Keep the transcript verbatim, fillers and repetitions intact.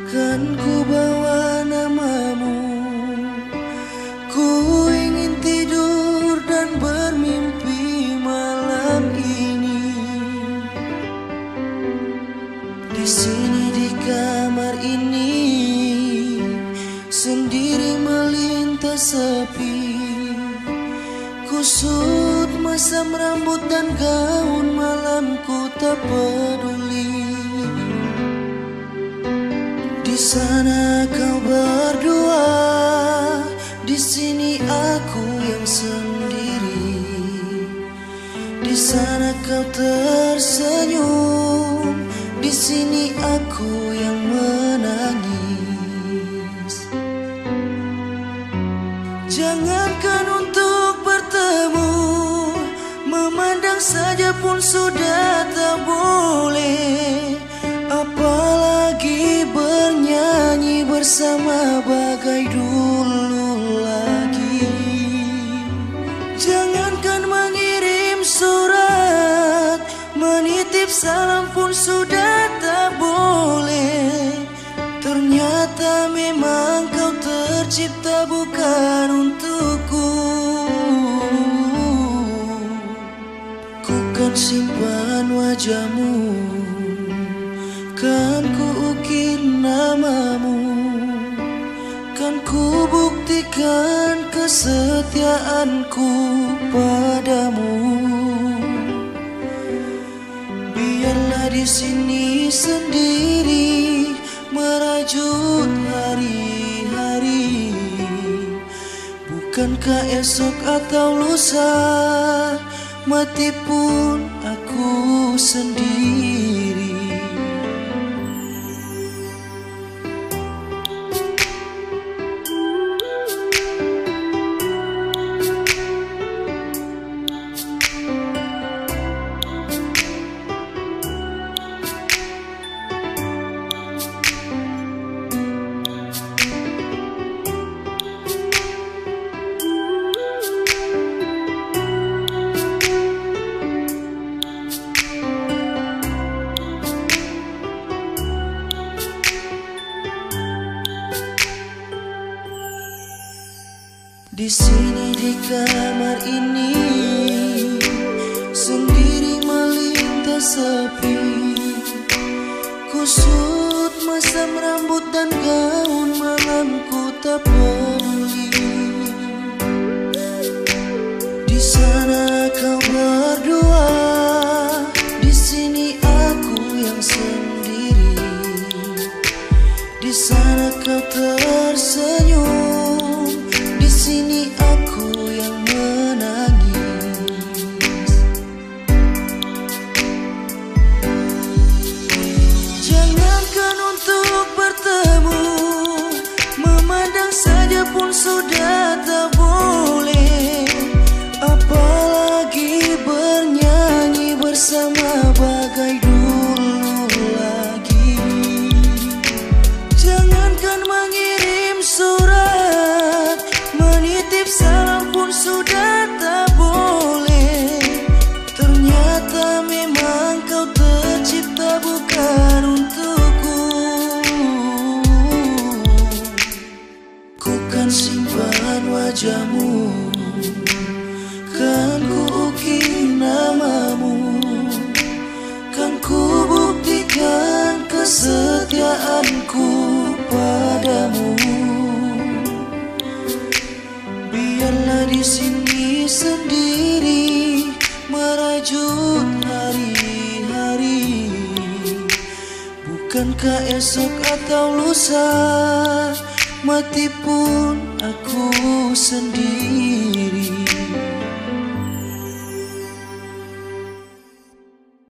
Kan ku bawa namamu. Ku ingin tidur dan bermimpi malam ini. Di sini di kamar ini sendiri melintas sepi. Kusut masam rambut dan gaun malamku tak peduli. Di sana kau berdua, di sini aku yang sendiri. Di sana kau tersenyum, di sini aku yang menangis. Jangankan untuk bertemu, memandang saja pun sudah tak boleh. Apalagi bernyanyi bersama bagai dulu lagi. Jangankan mengirim surat, menitip salam pun sudah tak boleh. Ternyata memang kau tercipta bukan untukku. Ku kan simpan wajahmu, kan ku ukir namamu, kan ku buktikan kesetiaanku padamu. Biarlah di sini sendiri merajut hari-hari. Bukankah esok atau lusa mati pun aku sendiri. Di sini di kamar ini sendiri melintas sepi. Kusut masam rambut dan gaun malamku tak peduli. Di sana kau berdua, di sini aku yang sendiri. Di sana kau tersenyum, di sini aku yang menangis. Jangankan untuk bertemu, memandang saja pun sudah tak boleh. Apalagi bernyanyi bersama bagai dulu lagi. Jangankan mengirim surat, menitip salam pun sudah tak boleh. Ternyata memang kau tercipta bukan untukku. Ku kan simpan wajahmu, kan ku ukir namamu, kan ku buktikan kesetiaanku padamu. Biarlah di sini sendiri merajut hari-hari. Bukankah esok atau lusa mati pun aku sendiri.